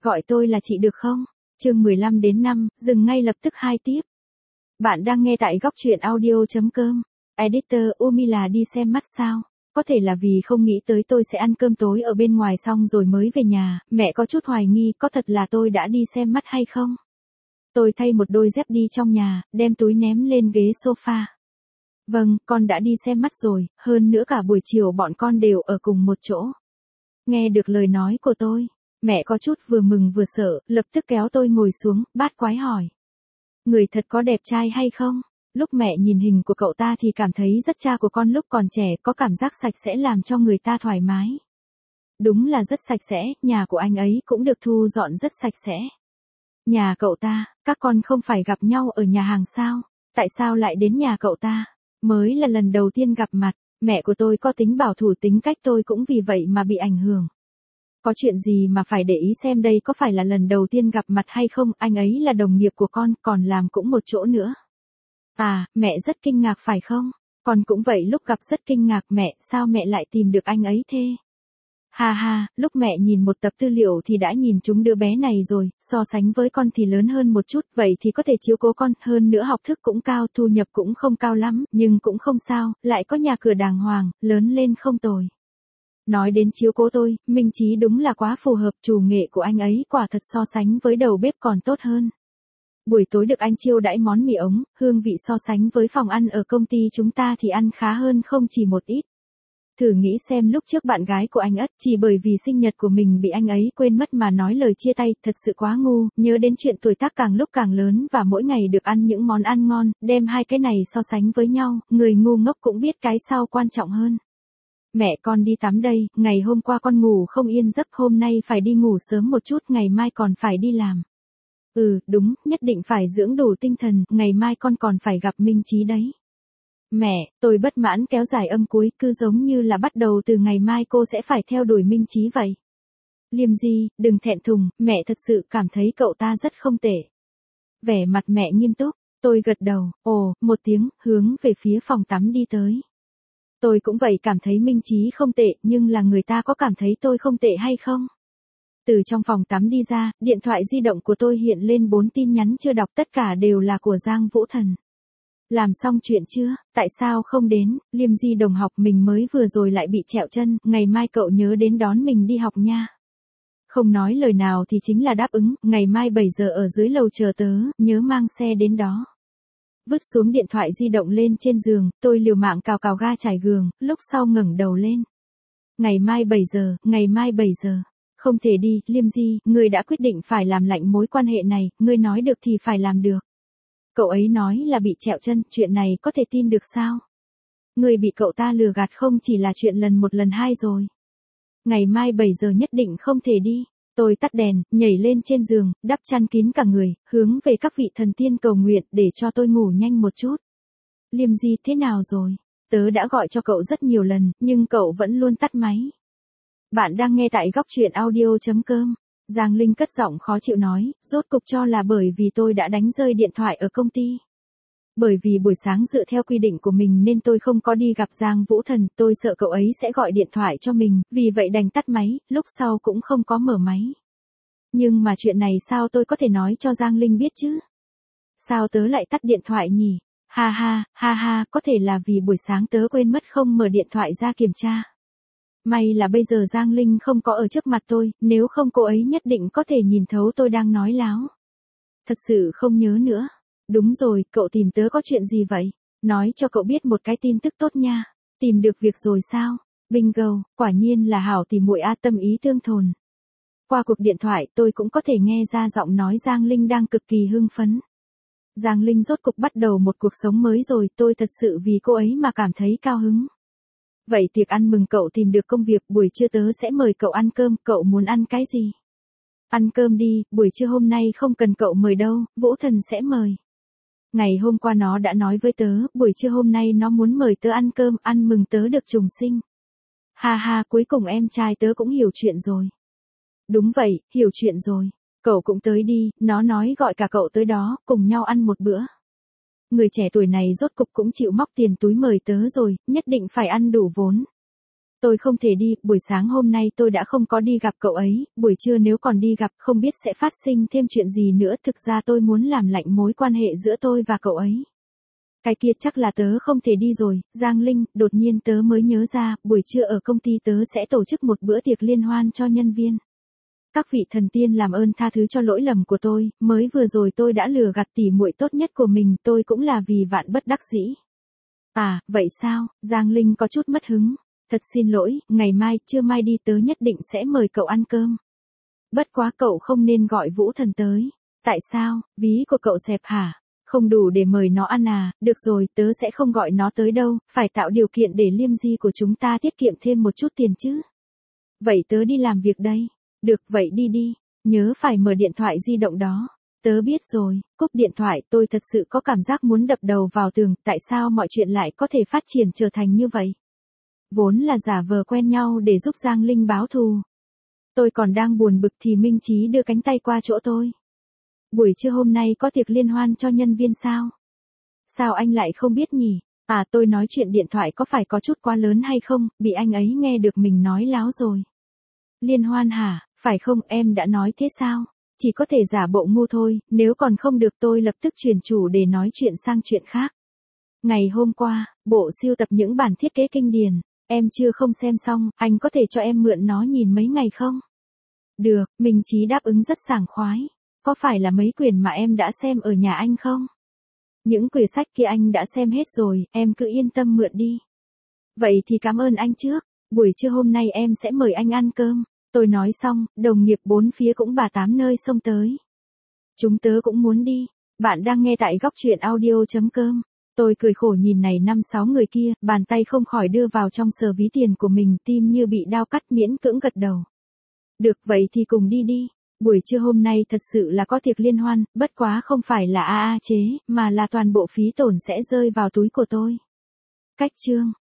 Gọi tôi là chị được không? Chương 15 đến 5, dừng ngay lập tức 2 tiếp. Bạn đang nghe tại góc truyện audio.com. Editor Umila đi xem mắt sao? Có thể là vì không nghĩ tới tôi sẽ ăn cơm tối ở bên ngoài xong rồi mới về nhà, mẹ có chút hoài nghi có thật là tôi đã đi xem mắt hay không? Tôi thay một đôi dép đi trong nhà, đem túi ném lên ghế sofa. Vâng, con đã đi xem mắt rồi, hơn nữa cả buổi chiều bọn con đều ở cùng một chỗ. Nghe được lời nói của tôi, mẹ có chút vừa mừng vừa sợ, lập tức kéo tôi ngồi xuống, bát quái hỏi. Người thật có đẹp trai hay không? Lúc mẹ nhìn hình của cậu ta thì cảm thấy rất cha của con lúc còn trẻ, có cảm giác sạch sẽ làm cho người ta thoải mái. Đúng là rất sạch sẽ, nhà của anh ấy cũng được thu dọn rất sạch sẽ. Nhà cậu ta, các con không phải gặp nhau ở nhà hàng sao? Tại sao lại đến nhà cậu ta? Mới là lần đầu tiên gặp mặt, mẹ của tôi có tính bảo thủ, tính cách tôi cũng vì vậy mà bị ảnh hưởng. Có chuyện gì mà phải để ý xem đây có phải là lần đầu tiên gặp mặt hay không, anh ấy là đồng nghiệp của con, còn làm cũng một chỗ nữa. À, mẹ rất kinh ngạc phải không? Con cũng vậy, lúc gặp rất kinh ngạc. Mẹ, sao mẹ lại tìm được anh ấy thế? Ha ha, lúc mẹ nhìn một tập tư liệu thì đã nhìn chúng đứa bé này rồi, so sánh với con thì lớn hơn một chút, vậy thì có thể chiếu cố con, hơn nữa học thức cũng cao, thu nhập cũng không cao lắm, nhưng cũng không sao, lại có nhà cửa đàng hoàng, lớn lên không tồi. Nói đến chiếu cố tôi, Minh Chí đúng là quá phù hợp, chủ nghệ của anh ấy quả thật so sánh với đầu bếp còn tốt hơn. Buổi tối được anh chiêu đãi món mì ống, hương vị so sánh với phòng ăn ở công ty chúng ta thì ăn khá hơn không chỉ một ít. Thử nghĩ xem lúc trước bạn gái của anh Ất chỉ bởi vì sinh nhật của mình bị anh ấy quên mất mà nói lời chia tay, thật sự quá ngu, nhớ đến chuyện tuổi tác càng lúc càng lớn và mỗi ngày được ăn những món ăn ngon, đem hai cái này so sánh với nhau, người ngu ngốc cũng biết cái sau quan trọng hơn. Mẹ con đi tắm đây, ngày hôm qua con ngủ không yên giấc, hôm nay phải đi ngủ sớm một chút, ngày mai còn phải đi làm. Ừ, đúng, nhất định phải dưỡng đủ tinh thần, ngày mai con còn phải gặp Minh Chí đấy. Mẹ, tôi bất mãn kéo dài âm cuối, cứ giống như là bắt đầu từ ngày mai cô sẽ phải theo đuổi Minh Chí vậy. Liêm Di, đừng thẹn thùng, mẹ thật sự cảm thấy cậu ta rất không tệ. Vẻ mặt mẹ nghiêm túc, tôi gật đầu, ồ, một tiếng, hướng về phía phòng tắm đi tới. Tôi cũng vậy, cảm thấy Minh Chí không tệ, nhưng là người ta có cảm thấy tôi không tệ hay không? Từ trong phòng tắm đi ra, điện thoại di động của tôi hiện lên 4 tin nhắn chưa đọc, tất cả đều là của Giang Vũ Thần. Làm xong chuyện chưa? Tại sao không đến? Liêm Di đồng học, mình mới vừa rồi lại bị trẹo chân, ngày mai cậu nhớ đến đón mình đi học nha. Không nói lời nào thì chính là đáp ứng, ngày mai 7 giờ ở dưới lầu chờ tớ, nhớ mang xe đến đó. Vứt xuống điện thoại di động lên trên giường, tôi liều mạng cào cào ga chải gường, lúc sau ngẩng đầu lên. Ngày mai 7 giờ, ngày mai 7 giờ. Không thể đi, Liêm Di, ngươi đã quyết định phải làm lạnh mối quan hệ này, ngươi nói được thì phải làm được. Cậu ấy nói là bị trẹo chân, chuyện này có thể tin được sao? Ngươi bị cậu ta lừa gạt không chỉ là chuyện lần một lần hai rồi. Ngày mai 7 giờ nhất định không thể đi. Tôi tắt đèn, nhảy lên trên giường, đắp chăn kín cả người, hướng về các vị thần tiên cầu nguyện để cho tôi ngủ nhanh một chút. Liêm Di, thế nào rồi? Tớ đã gọi cho cậu rất nhiều lần, nhưng cậu vẫn luôn tắt máy. Bạn đang nghe tại góc truyện audio.com. Giang Linh cất giọng khó chịu nói, rốt cục cho là bởi vì tôi đã đánh rơi điện thoại ở công ty. Bởi vì buổi sáng dựa theo quy định của mình nên tôi không có đi gặp Giang Vũ Thần, tôi sợ cậu ấy sẽ gọi điện thoại cho mình, vì vậy đành tắt máy, lúc sau cũng không có mở máy. Nhưng mà chuyện này sao tôi có thể nói cho Giang Linh biết chứ? Sao tớ lại tắt điện thoại nhỉ? Ha ha, có thể là vì buổi sáng tớ quên mất không mở điện thoại ra kiểm tra. May là bây giờ Giang Linh không có ở trước mặt tôi, nếu không cô ấy nhất định có thể nhìn thấu tôi đang nói láo. Thật sự không nhớ nữa. Đúng rồi, cậu tìm tớ có chuyện gì vậy? Nói cho cậu biết một cái tin tức tốt nha. Tìm được việc rồi sao? Bingo, quả nhiên là hảo tỷ muội a, tâm ý tương thồn. Qua cuộc điện thoại tôi cũng có thể nghe ra giọng nói Giang Linh đang cực kỳ hưng phấn. Giang Linh rốt cục bắt đầu một cuộc sống mới rồi, tôi thật sự vì cô ấy mà cảm thấy cao hứng. Vậy tiệc ăn mừng cậu tìm được công việc, buổi trưa tớ sẽ mời cậu ăn cơm, cậu muốn ăn cái gì? Ăn cơm đi, buổi trưa hôm nay không cần cậu mời đâu, Vũ Thần sẽ mời. Ngày hôm qua nó đã nói với tớ, buổi trưa hôm nay nó muốn mời tớ ăn cơm, ăn mừng tớ được trùng sinh. Ha ha, cuối cùng em trai tớ cũng hiểu chuyện rồi. Đúng vậy, hiểu chuyện rồi. Cậu cũng tới đi, nó nói gọi cả cậu tới đó, cùng nhau ăn một bữa. Người trẻ tuổi này rốt cục cũng chịu móc tiền túi mời tớ rồi, nhất định phải ăn đủ vốn. Tôi không thể đi, buổi sáng hôm nay tôi đã không có đi gặp cậu ấy, buổi trưa nếu còn đi gặp không biết sẽ phát sinh thêm chuyện gì nữa. Thực ra tôi muốn làm lạnh mối quan hệ giữa tôi và cậu ấy. Cái kia chắc là tớ không thể đi rồi, Giang Linh, đột nhiên tớ mới nhớ ra, buổi trưa ở công ty tớ sẽ tổ chức một bữa tiệc liên hoan cho nhân viên. Các vị thần tiên làm ơn tha thứ cho lỗi lầm của tôi, mới vừa rồi tôi đã lừa gạt tỉ muội tốt nhất của mình, tôi cũng là vì vạn bất đắc dĩ. À, vậy sao, Giang Linh có chút mất hứng. Thật xin lỗi, ngày mai, trưa mai đi tớ nhất định sẽ mời cậu ăn cơm. Bất quá cậu không nên gọi Vũ Thần tới. Tại sao, ví của cậu xẹp hả? Không đủ để mời nó ăn à, được rồi, tớ sẽ không gọi nó tới đâu, phải tạo điều kiện để Liêm Di của chúng ta tiết kiệm thêm một chút tiền chứ. Vậy tớ đi làm việc đây. Được, vậy đi đi, nhớ phải mở điện thoại di động đó. Tớ biết rồi, cúp điện thoại, tôi thật sự có cảm giác muốn đập đầu vào tường, tại sao mọi chuyện lại có thể phát triển trở thành như vậy? Vốn là giả vờ quen nhau để giúp Giang Linh báo thù. Tôi còn đang buồn bực thì Minh Chí đưa cánh tay qua chỗ tôi. Buổi trưa hôm nay có tiệc liên hoan cho nhân viên sao? Sao anh lại không biết nhỉ? À, tôi nói chuyện điện thoại có phải có chút quá lớn hay không, bị anh ấy nghe được mình nói láo rồi. Liên hoan hả, phải không, em đã nói thế sao? Chỉ có thể giả bộ ngu thôi, nếu còn không được tôi lập tức chuyển chủ để nói chuyện sang chuyện khác. Ngày hôm qua, bộ sưu tập những bản thiết kế kinh điển, em chưa không xem xong, anh có thể cho em mượn nó nhìn mấy ngày không? Được, Minh Chí đáp ứng rất sảng khoái. Có phải là mấy quyển mà em đã xem ở nhà anh không? Những quyển sách kia anh đã xem hết rồi, em cứ yên tâm mượn đi. Vậy thì cảm ơn anh trước, buổi trưa hôm nay em sẽ mời anh ăn cơm. Tôi nói xong, đồng nghiệp bốn phía cũng bà tám nơi xông tới. Chúng tớ cũng muốn đi. Bạn đang nghe tại góc truyện audio.com. Tôi cười khổ nhìn này 5-6 người kia, bàn tay không khỏi đưa vào trong sờ ví tiền của mình, tim như bị đao cắt, miễn cưỡng gật đầu. Được, vậy thì cùng đi đi. Buổi trưa hôm nay thật sự là có tiệc liên hoan, bất quá không phải là AA chế, mà là toàn bộ phí tổn sẽ rơi vào túi của tôi. Cách chương